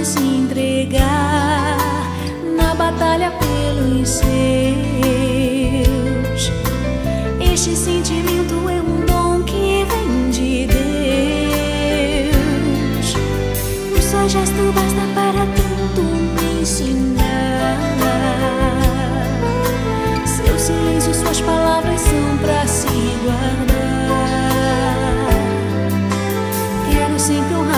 de se entregar na batalha pelos seus. Este sentimento é um dom que vem de Deus. Um só gesto basta para tanto me ensinar. Seu silêncio, suas palavras são pra se guardar. Quero sempre honrar